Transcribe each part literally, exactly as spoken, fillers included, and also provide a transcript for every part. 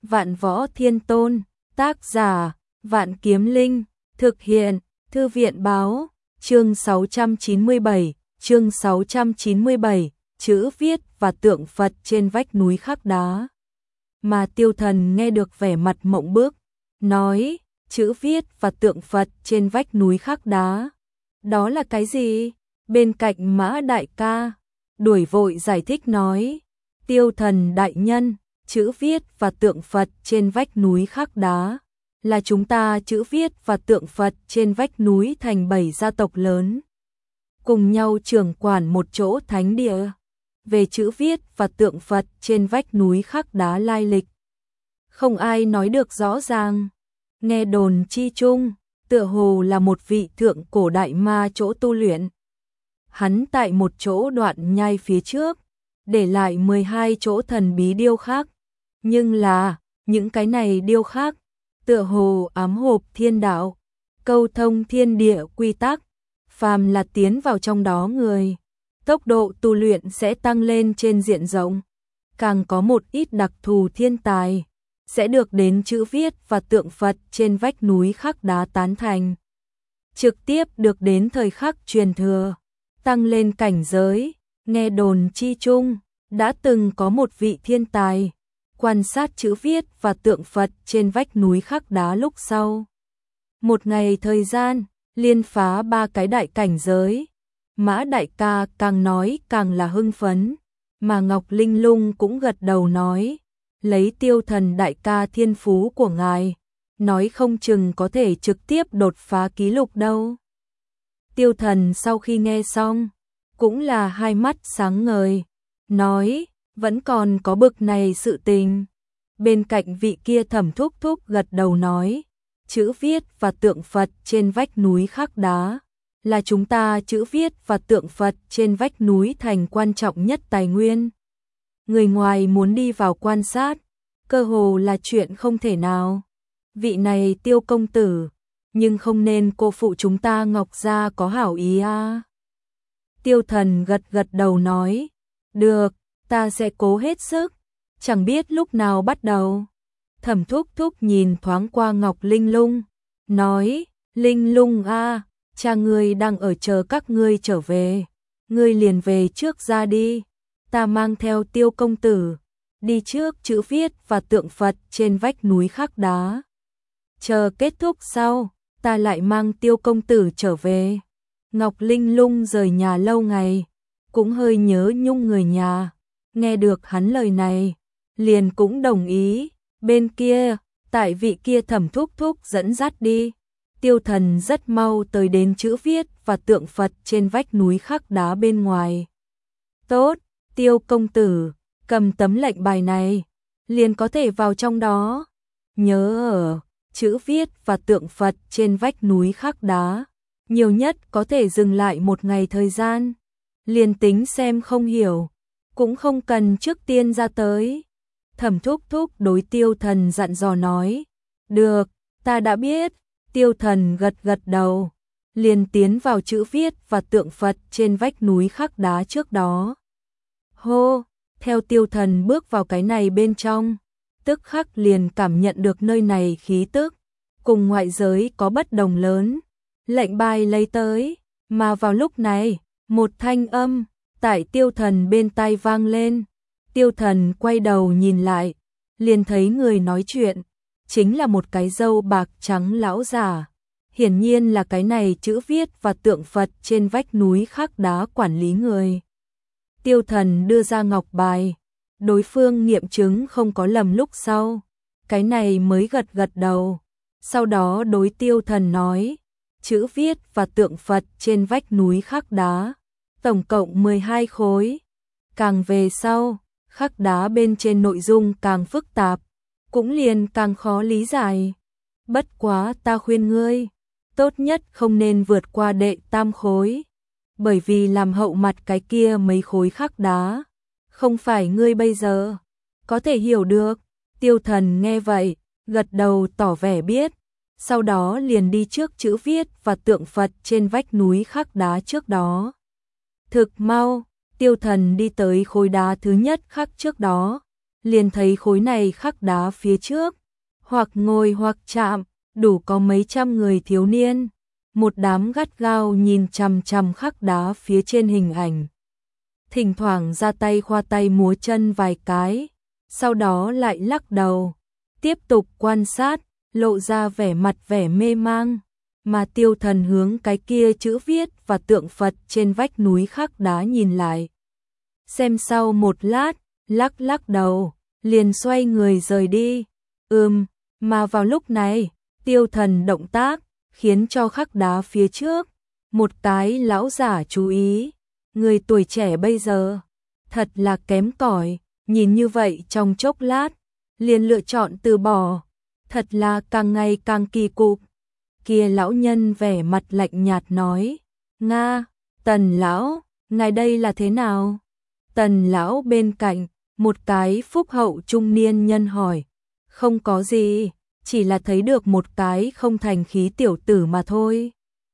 Vạn Võ Thiên Tôn, tác giả, Vạn Kiếm Linh, thực hiện, Thư viện báo, chương sáu trăm chín mươi bảy, chương sáu trăm chín mươi bảy, chữ viết và tượng Phật trên vách núi khắc đá. Mà Tiêu Thần nghe được vẻ mặt mộng bức, nói, chữ viết và tượng Phật trên vách núi khắc đá. Đó là cái gì? Bên cạnh Mã đại ca, đuổi vội giải thích nói, Tiêu Thần đại nhân, chữ viết và tượng Phật trên vách núi khắc đá là chúng ta chữ viết và tượng Phật trên vách núi thành bảy gia tộc lớn, cùng nhau trưởng quản một chỗ thánh địa. Về chữ viết và tượng Phật trên vách núi khắc đá lai lịch, không ai nói được rõ ràng. Nghe đồn chi chung, tựa hồ là một vị thượng cổ đại ma chỗ tu luyện. Hắn tại một chỗ đoạn nhai phía trước, để lại mười hai chỗ thần bí điêu khắc. Nhưng là, những cái này điêu khắc, tựa hồ ám hộp thiên đạo, câu thông thiên địa quy tắc, phàm là tiến vào trong đó người, tốc độ tu luyện sẽ tăng lên trên diện rộng. Càng có một ít đặc thù thiên tài, sẽ được đến chữ viết và tượng Phật trên vách núi khắc đá tán thành. Trực tiếp được đến thời khắc truyền thừa, tăng lên cảnh giới. Nghe đồn chi chung, đã từng có một vị thiên tài, quan sát chữ viết và tượng Phật trên vách núi khắc đá lúc sau. Một ngày thời gian, liên phá ba cái đại cảnh giới. Mã đại ca càng nói càng là hưng phấn, mà Ngọc Linh Lung cũng gật đầu nói, lấy Tiêu Thần đại ca thiên phú của ngài, nói không chừng có thể trực tiếp đột phá ký lục đâu. Tiêu Thần sau khi nghe xong, cũng là hai mắt sáng ngời, nói, vẫn còn có bực này sự tình. Bên cạnh vị kia Thẩm thúc thúc gật đầu nói, chữ viết và tượng Phật trên vách núi khắc đá là chúng ta chữ viết và tượng Phật trên vách núi thành quan trọng nhất tài nguyên. Người ngoài muốn đi vào quan sát, cơ hồ là chuyện không thể nào. Vị này Tiêu công tử, nhưng không nên cô phụ chúng ta Ngọc gia có hảo ý à. Tiêu Thần gật gật đầu nói, được, ta sẽ cố hết sức, chẳng biết lúc nào bắt đầu. Thẩm thúc thúc nhìn thoáng qua Ngọc Linh Lung, nói, Linh Lung a, cha ngươi đang ở chờ các ngươi trở về, ngươi liền về trước ra đi, ta mang theo Tiêu công tử, đi trước chữ viết và tượng Phật trên vách núi khắc đá. Chờ kết thúc sau, ta lại mang Tiêu công tử trở về. Ngọc Linh Lung rời nhà lâu ngày, cũng hơi nhớ nhung người nhà, nghe được hắn lời này, liền cũng đồng ý. Bên kia, tại vị kia Thẩm thúc thúc dẫn dắt đi, Tiêu Thần rất mau tới đến chữ viết và tượng Phật trên vách núi khắc đá bên ngoài. Tốt, Tiêu công tử, cầm tấm lệnh bài này, liền có thể vào trong đó. Nhớ ở, chữ viết và tượng Phật trên vách núi khắc đá, nhiều nhất có thể dừng lại một ngày thời gian. Liền tính xem không hiểu, cũng không cần trước tiên ra tới. Thẩm thúc thúc đối Tiêu Thần dặn dò nói, được, ta đã biết. Tiêu Thần gật gật đầu, liền tiến vào chữ viết và tượng Phật trên vách núi khắc đá trước đó. Hô, theo Tiêu Thần bước vào cái này bên trong, tức khắc liền cảm nhận được nơi này khí tức, cùng ngoại giới có bất đồng lớn. Lệnh bài lấy tới, mà vào lúc này, một thanh âm tại Tiêu Thần bên tai vang lên. Tiêu Thần quay đầu nhìn lại, liền thấy người nói chuyện chính là một cái râu bạc trắng lão già, hiển nhiên là cái này chữ viết và tượng Phật trên vách núi khắc đá quản lý người. Tiêu Thần đưa ra ngọc bài, đối phương nghiệm chứng không có lầm lúc sau, cái này mới gật gật đầu, sau đó đối Tiêu Thần nói, chữ viết và tượng Phật trên vách núi khắc đá, tổng cộng mười hai khối. Càng về sau, khắc đá bên trên nội dung càng phức tạp, cũng liền càng khó lý giải. Bất quá ta khuyên ngươi, tốt nhất không nên vượt qua đệ tam khối, bởi vì làm hậu mặt cái kia mấy khối khắc đá, không phải ngươi bây giờ có thể hiểu được. Tiêu Thần nghe vậy, gật đầu tỏ vẻ biết, sau đó liền đi trước chữ viết và tượng Phật trên vách núi khắc đá trước đó. Thực mau, Tiêu Thần đi tới khối đá thứ nhất khắc trước đó, liền thấy khối này khắc đá phía trước, hoặc ngồi hoặc chạm, đủ có mấy trăm người thiếu niên, một đám gắt gao nhìn chằm chằm khắc đá phía trên hình ảnh. Thỉnh thoảng ra tay khoa tay múa chân vài cái, sau đó lại lắc đầu, tiếp tục quan sát, lộ ra vẻ mặt vẻ mê mang, mà Tiêu Thần hướng cái kia chữ viết và tượng Phật trên vách núi khắc đá nhìn lại. Xem sau một lát, lắc lắc đầu, liền xoay người rời đi. Ừm, mà vào lúc này, Tiêu Thần động tác, khiến cho khắc đá phía trước, một cái lão giả chú ý. Người tuổi trẻ bây giờ, thật là kém cỏi, nhìn như vậy trong chốc lát, liền lựa chọn từ bỏ, thật là càng ngày càng kỳ cục. Kia lão nhân vẻ mặt lạnh nhạt nói, Nga, Tần lão, ngài đây là thế nào? Tần lão bên cạnh, một cái phúc hậu trung niên nhân hỏi, không có gì, chỉ là thấy được một cái không thành khí tiểu tử mà thôi.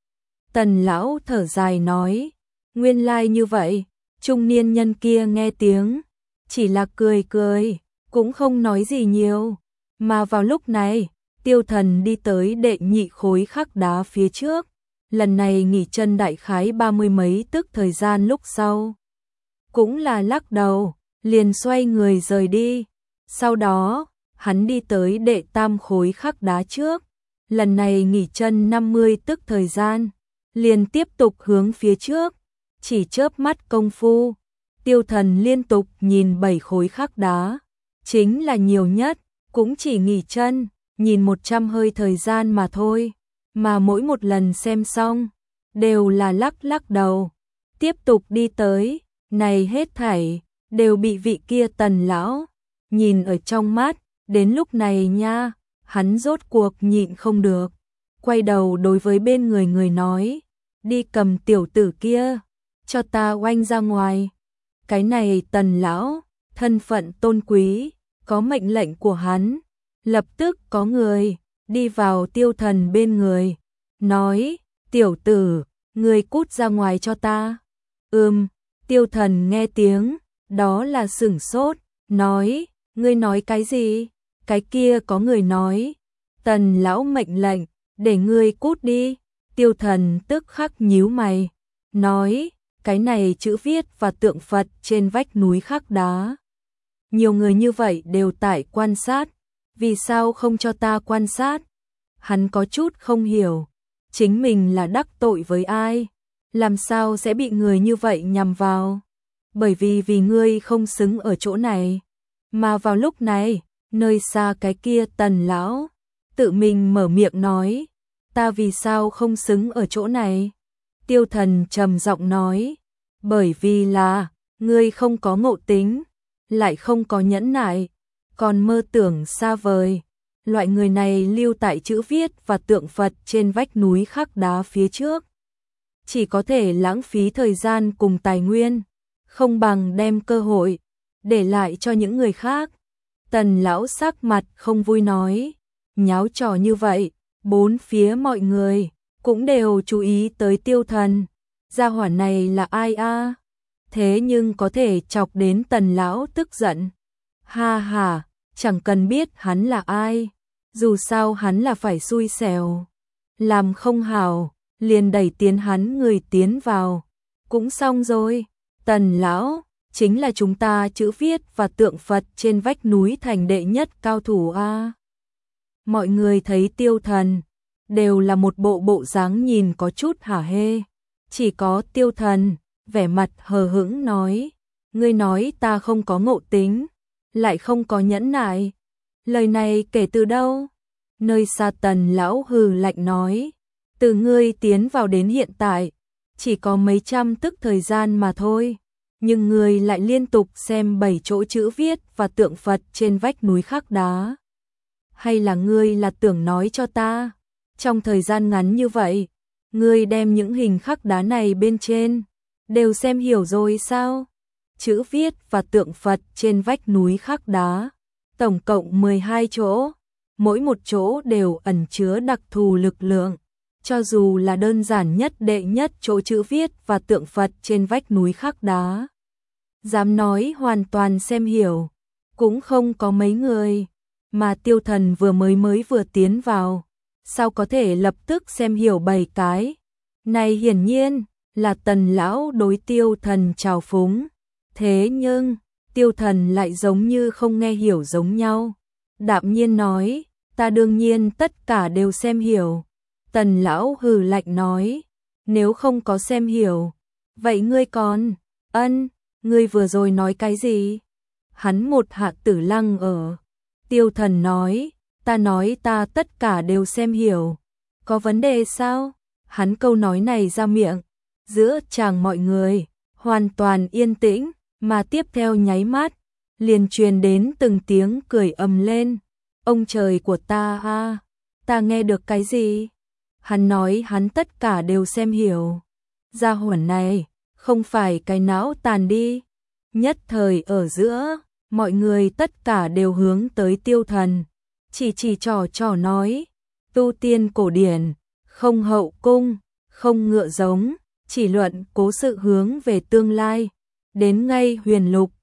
Tần lão thở dài nói, nguyên lai như vậy. Trung niên nhân kia nghe tiếng, chỉ là cười cười, cũng không nói gì nhiều. Mà vào lúc này, Tiêu Thần đi tới đệ nhị khối khắc đá phía trước, lần này nghỉ chân đại khái ba mươi mấy tức thời gian lúc sau. Cũng là lắc đầu, liền xoay người rời đi. Sau đó, hắn đi tới đệ tam khối khắc đá trước, lần này nghỉ chân năm mươi tức thời gian, liền tiếp tục hướng phía trước. Chỉ chớp mắt công phu, Tiêu Thần liên tục nhìn bảy khối khắc đá, chính là nhiều nhất, cũng chỉ nghỉ chân, nhìn một trăm hơi thời gian mà thôi, mà mỗi một lần xem xong, đều là lắc lắc đầu, tiếp tục đi tới, này hết thảy, đều bị vị kia Tần lão, nhìn ở trong mắt, đến lúc này nha, hắn rốt cuộc nhịn không được, quay đầu đối với bên người người nói, đi cầm tiểu tử kia, cho ta oanh ra ngoài. Cái này Tần lão, thân phận tôn quý, có mệnh lệnh của hắn, lập tức có người đi vào Tiêu Thần bên người, nói, tiểu tử, người cút ra ngoài cho ta. Ừm, Tiêu Thần nghe tiếng, đó là sửng sốt, nói, ngươi nói cái gì? Cái kia có người nói, Tần lão mệnh lệnh, để ngươi cút đi. Tiêu Thần tức khắc nhíu mày, nói, cái này chữ viết và tượng Phật trên vách núi khắc đá. Nhiều người như vậy đều tại quan sát, vì sao không cho ta quan sát? Hắn có chút không hiểu, chính mình là đắc tội với ai? Làm sao sẽ bị người như vậy nhằm vào? Bởi vì vì ngươi không xứng ở chỗ này. Mà vào lúc này, nơi xa cái kia Tần lão, tự mình mở miệng nói, ta vì sao không xứng ở chỗ này? Tiêu Thần trầm giọng nói, bởi vì là, ngươi không có ngộ tính, lại không có nhẫn nại, còn mơ tưởng xa vời. Loại người này lưu tại chữ viết và tượng Phật trên vách núi khắc đá phía trước. Chỉ có thể lãng phí thời gian cùng tài nguyên, không bằng đem cơ hội, để lại cho những người khác. Tần lão sắc mặt không vui nói, nháo trò như vậy, bốn phía mọi người cũng đều chú ý tới Tiêu Thần. Gia hỏa này là ai a? Thế nhưng có thể chọc đến Tần lão tức giận. Ha ha, chẳng cần biết hắn là ai, dù sao hắn là phải xui xẻo. Làm không hảo, liền đẩy tiến hắn người tiến vào. Cũng xong rồi, Tần lão, chính là chúng ta chữ viết và tượng Phật trên vách núi thành đệ nhất cao thủ a. Mọi người thấy Tiêu Thần, đều là một bộ bộ dáng nhìn có chút hả hê. Chỉ có Tiêu Thần, vẻ mặt hờ hững nói, ngươi nói ta không có ngộ tính, lại không có nhẫn nại. Lời này kể từ đâu? Nơi xa Tần lão hừ lạnh nói, từ ngươi tiến vào đến hiện tại, chỉ có mấy trăm tức thời gian mà thôi, nhưng ngươi lại liên tục xem bảy chỗ chữ viết và tượng Phật trên vách núi khắc đá. Hay là ngươi là tưởng nói cho ta, trong thời gian ngắn như vậy, ngươi đem những hình khắc đá này bên trên, đều xem hiểu rồi sao? Chữ viết và tượng Phật trên vách núi khắc đá, tổng cộng mười hai chỗ, mỗi một chỗ đều ẩn chứa đặc thù lực lượng. Cho dù là đơn giản nhất đệ nhất chỗ chữ viết và tượng Phật trên vách núi khắc đá, dám nói hoàn toàn xem hiểu, cũng không có mấy người, mà Tiêu Thần vừa mới mới vừa tiến vào, sao có thể lập tức xem hiểu bảy cái. Này hiển nhiên là Tần lão đối Tiêu Thần trào phúng, thế nhưng Tiêu Thần lại giống như không nghe hiểu giống nhau, đạm nhiên nói, ta đương nhiên tất cả đều xem hiểu. Tần lão hừ lạnh nói, nếu không có xem hiểu, vậy ngươi còn, ân, ngươi vừa rồi nói cái gì? Hắn một hạ tử lăng ở. Tiêu Thần nói, ta nói ta tất cả đều xem hiểu. Có vấn đề sao? Hắn câu nói này ra miệng, giữa chàng mọi người, hoàn toàn yên tĩnh, mà tiếp theo nháy mắt, liền truyền đến từng tiếng cười ầm lên. Ông trời của ta a, ta nghe được cái gì? Hắn nói hắn tất cả đều xem hiểu. Gia hỏa này, không phải cái não tàn đi. Nhất thời ở giữa, mọi người tất cả đều hướng tới Tiêu Thần, chỉ chỉ trò trò nói, tu tiên cổ điển, không hậu cung, không ngựa giống, chỉ luận cố sự hướng về tương lai, đến ngay huyền lục,